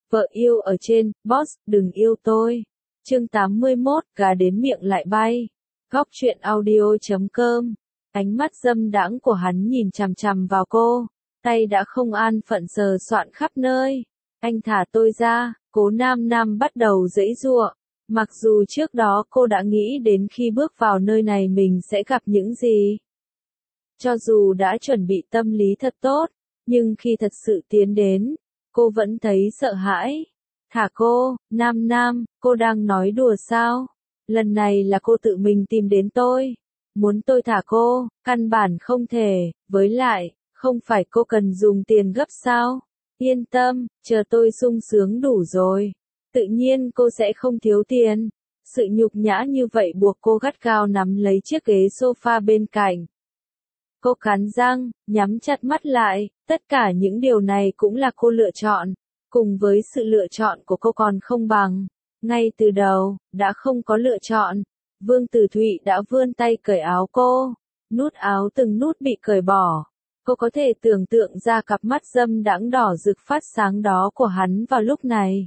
Vợ yêu ở trên, boss, đừng yêu tôi. Chương 81, gà đến miệng lại bay. Góc truyện audio.com. Ánh mắt dâm đãng của hắn nhìn chằm chằm vào cô, tay đã không an phận sờ soạn khắp nơi. Anh thả tôi ra, Cố Nam Nam bắt đầu giãy giụa. Mặc dù trước đó cô đã nghĩ đến khi bước vào nơi này mình sẽ gặp những gì. Cho dù đã chuẩn bị tâm lý thật tốt, nhưng khi thật sự tiến đến, cô vẫn thấy sợ hãi. Thả cô, Nam Nam, cô đang nói đùa sao? Lần này là cô tự mình tìm đến tôi. Muốn tôi thả cô, căn bản không thể, với lại, không phải cô cần dùng tiền gấp sao? Yên tâm, chờ tôi sung sướng đủ rồi. Tự nhiên cô sẽ không thiếu tiền. Sự nhục nhã như vậy buộc cô gắt gao nắm lấy chiếc ghế sofa bên cạnh. Cô cắn răng, nhắm chặt mắt lại, tất cả những điều này cũng là cô lựa chọn. Cùng với sự lựa chọn của cô còn không bằng. Ngay từ đầu, đã không có lựa chọn. Vương Tử Thụy đã vươn tay cởi áo cô. Nút áo từng nút bị cởi bỏ. Cô có thể tưởng tượng ra cặp mắt dâm đãng đỏ rực phát sáng đó của hắn vào lúc này.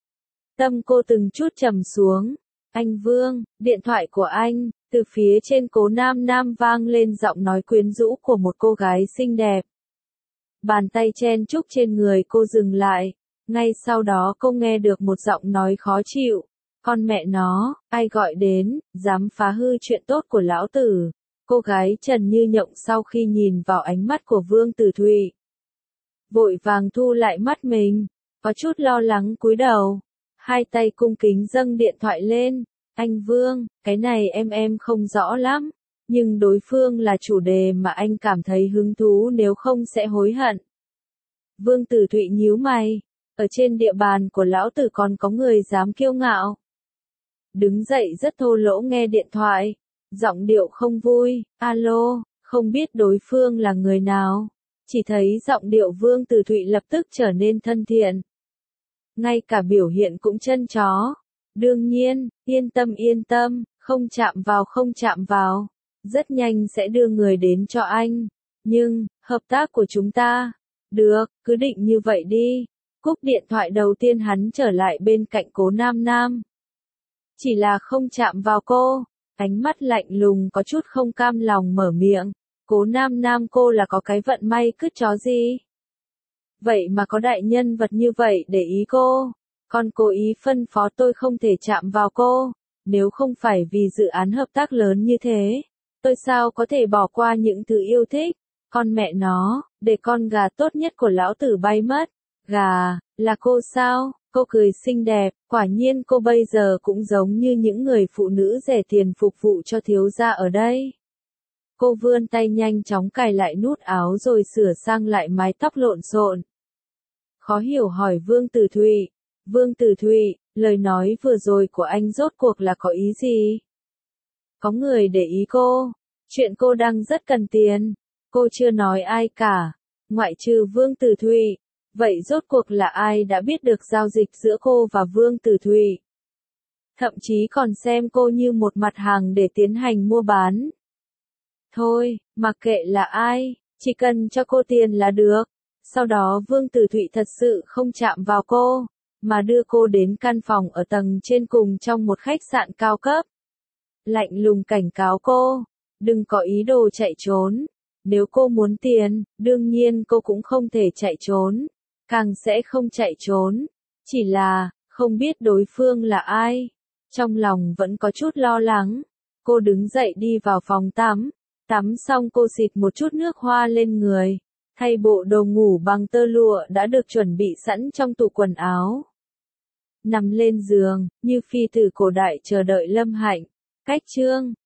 Tâm cô từng chút trầm xuống. Anh Vương, điện thoại của anh, từ phía trên Cố Nam Nam vang lên giọng nói quyến rũ của một cô gái xinh đẹp. Bàn tay chen chúc trên người cô dừng lại. Ngay sau đó cô nghe được một giọng nói khó chịu. Con mẹ nó, ai gọi đến, dám phá hư chuyện tốt của lão tử. Cô gái trần như nhộng sau khi nhìn vào ánh mắt của Vương Tử Thụy. Vội vàng thu lại mắt mình, có chút lo lắng cúi đầu. Hai tay cung kính dâng điện thoại lên. Anh Vương, cái này em không rõ lắm. Nhưng đối phương là chủ đề mà anh cảm thấy hứng thú nếu không sẽ hối hận. Vương Tử Thụy nhíu mày. Ở trên địa bàn của lão tử còn có người dám kiêu ngạo. Đứng dậy rất thô lỗ nghe điện thoại. Giọng điệu không vui. Alo, không biết đối phương là người nào. Chỉ thấy giọng điệu Vương Tử Thụy lập tức trở nên thân thiện. Ngay cả biểu hiện cũng chân chó. Đương nhiên, yên tâm, không chạm vào. Rất nhanh sẽ đưa người đến cho anh. Nhưng, hợp tác của chúng ta. Được, cứ định như vậy đi. Cúp điện thoại đầu tiên hắn trở lại bên cạnh Cố Nam Nam. Chỉ là không chạm vào cô. Ánh mắt lạnh lùng có chút không cam lòng mở miệng. Cố Nam Nam cô là có cái vận may cứt chó gì? Vậy mà có đại nhân vật như vậy để ý cô. Còn cố ý phân phó tôi không thể chạm vào cô. Nếu không phải vì dự án hợp tác lớn như thế, tôi sao có thể bỏ qua những thứ yêu thích. Con mẹ nó, để con gà tốt nhất của lão tử bay mất. Gà, là cô sao? Cô cười xinh đẹp, quả nhiên cô bây giờ cũng giống như những người phụ nữ rẻ tiền phục vụ cho thiếu gia ở đây. Cô vươn tay nhanh chóng cài lại nút áo rồi sửa sang lại mái tóc lộn xộn. Khó hiểu hỏi Vương Tử Thụy. Vương Tử Thụy, lời nói vừa rồi của anh rốt cuộc là có ý gì? Có người để ý cô. Chuyện cô đang rất cần tiền. Cô chưa nói ai cả. Ngoại trừ Vương Tử Thụy. Vậy rốt cuộc là ai đã biết được giao dịch giữa cô và Vương Tử Thụy? Thậm chí còn xem cô như một mặt hàng để tiến hành mua bán. Thôi, mặc kệ là ai, chỉ cần cho cô tiền là được. Sau đó Vương Tử Thụy thật sự không chạm vào cô, mà đưa cô đến căn phòng ở tầng trên cùng trong một khách sạn cao cấp. Lạnh lùng cảnh cáo cô, đừng có ý đồ chạy trốn. Nếu cô muốn tiền, đương nhiên cô cũng không thể chạy trốn. Càng sẽ không chạy trốn. Chỉ là, không biết đối phương là ai. Trong lòng vẫn có chút lo lắng. Cô đứng dậy đi vào phòng tắm. Tắm xong cô xịt một chút nước hoa lên người. Thay bộ đồ ngủ bằng tơ lụa đã được chuẩn bị sẵn trong tủ quần áo. Nằm lên giường, như phi tử cổ đại chờ đợi lâm hạnh. Cách chương